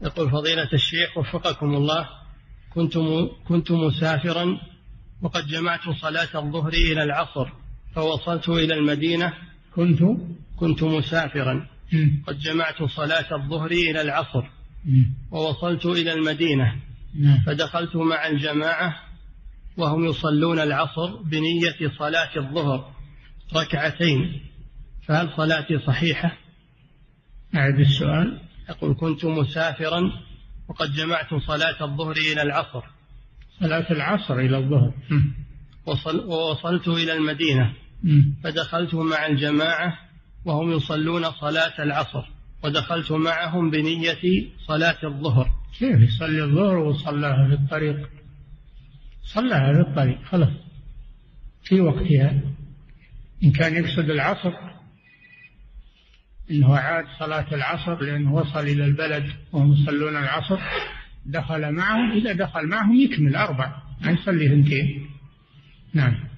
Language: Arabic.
يقول فضيلة الشيخ وفقكم الله، كنت مسافرا وقد جمعت صلاة الظهر إلى العصر فوصلت إلى المدينة. كنت مسافرا قد جمعت صلاة الظهر إلى العصر ووصلت إلى المدينة، فدخلت مع الجماعة وهم يصلون العصر بنية صلاة الظهر ركعتين، فهل صلاتي صحيحة؟ أعد السؤال. يقول كنت مسافرا وقد جمعت صلاة الظهر إلى العصر. صلاة العصر إلى الظهر. ووصلت إلى المدينة فدخلت مع الجماعة وهم يصلون صلاة العصر ودخلت معهم بنية صلاة الظهر. كيف يصلي الظهر وصلاها في الطريق؟ صلاها في الطريق خلاص في وقتها. إن كان يقصد العصر إنه عاد صلاة العصر لأنه وصل إلى البلد وهم يصلون العصر دخل معهم، إذا دخل معهم يكمل 4 ما يصلي 2. نعم.